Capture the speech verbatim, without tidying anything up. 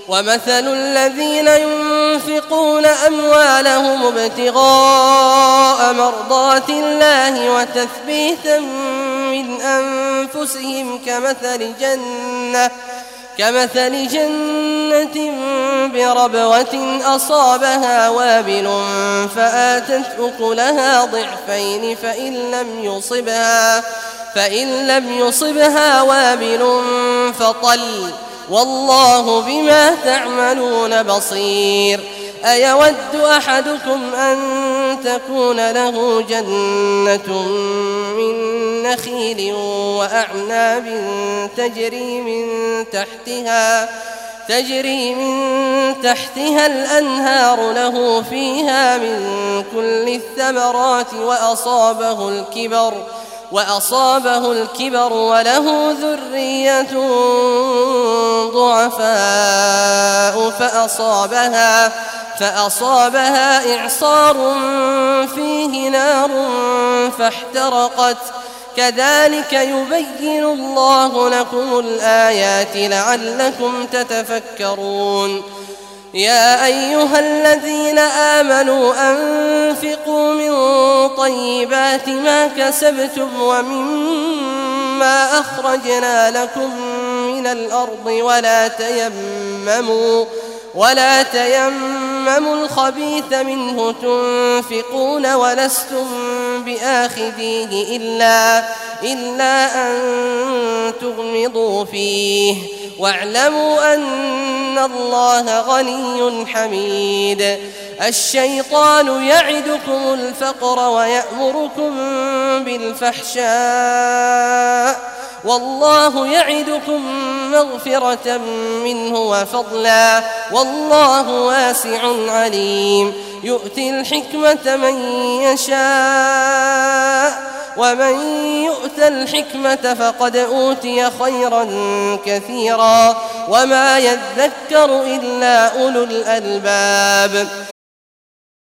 ومثل الذين ينفقون أموالهم ابتغاء مرضات الله وتثبيتا من أنفسهم كمثل جنة كمثل جنة بربوة أصابها وابل فآتت أكلها ضعفين فإن لم يصبها فإن لم يصبها وابل فطل والله بما تعملون بصير. أيود أحدكم أن تكون له جنة من نخيل وأعناب تجري من تحتها تجري من تحتها الأنهار له فيها من كل الثمرات وأصابه الكبر وأصابه الكبر وله ذرية ضعفاء فأصابها فأصابها إعصار فيه نار فاحترقت كذلك يبين الله لكم الآيات لعلكم تتفكرون. يا أيها الذين آمنوا أنفقوا من طيبات ما كسبتم ومما أخرجنا لكم من الأرض ولا تيمموا ولا تيمموا الخبيث منه تنفقون ولستم بآخذيه إلا, إلا أن تغمضوا فيه واعلموا أن الله غني حميد. الشيطان يعدكم الفقر ويأمركم بالفحشاء والله يعدكم مغفرة منه وفضلا والله واسع عليم. يؤتي الحكمة من يشاء ومن يؤت الحكمة فقد أوتي خيرا كثيرا وما يذكر إلا أولو الألباب.